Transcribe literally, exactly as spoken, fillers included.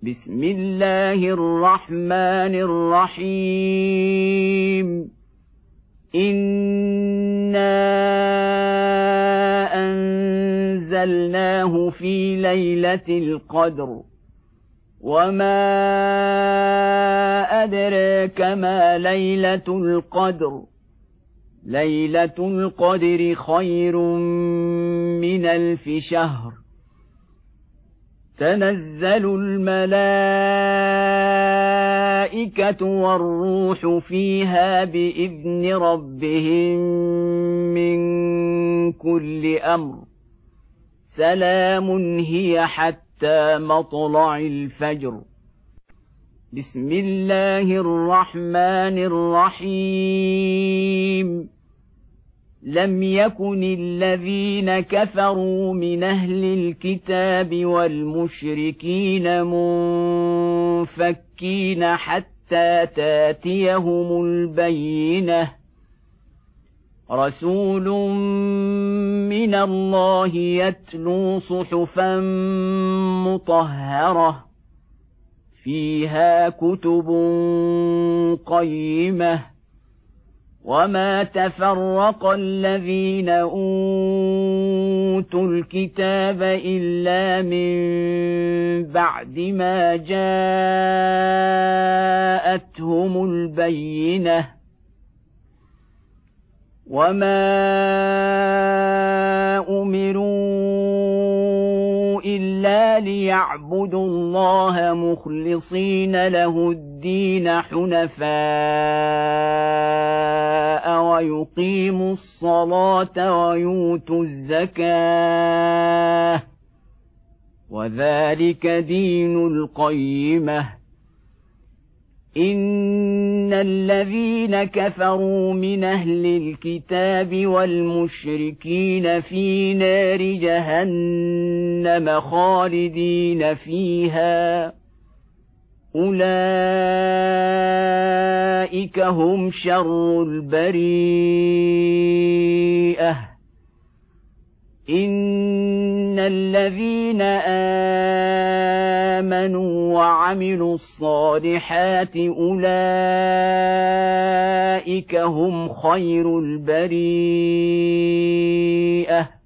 بسم الله الرحمن الرحيم إنا أنزلناه في ليلة القدر وما أدراك ما ليلة القدر ليلة القدر خير من ألف شهر تنزل الملائكة والروح فيها بإذن ربهم من كل أمر سلام هي حتى مطلع الفجر بسم الله الرحمن الرحيم لم يكن الذين كفروا من أهل الكتاب والمشركين منفكين حتى تاتيهم البينة رسول من الله يتلو صحفا مطهرة فيها كتب قيمة وما تفرق الذين أوتوا الكتاب إلا من بعد ما جاءتهم البينة وما أمروا إلا ليعبدوا الله مخلصين له الدين حنفاء ويقيموا الصلاة ويؤتوا الزكاة وذلك دين القيمة إن الذين كفروا من أهل الكتاب والمشركين في نار جهنم خالدين فيها أولئك هم شر البريئة إن الذين آمنوا وعملوا الصالحات أولئك هم خير البريئة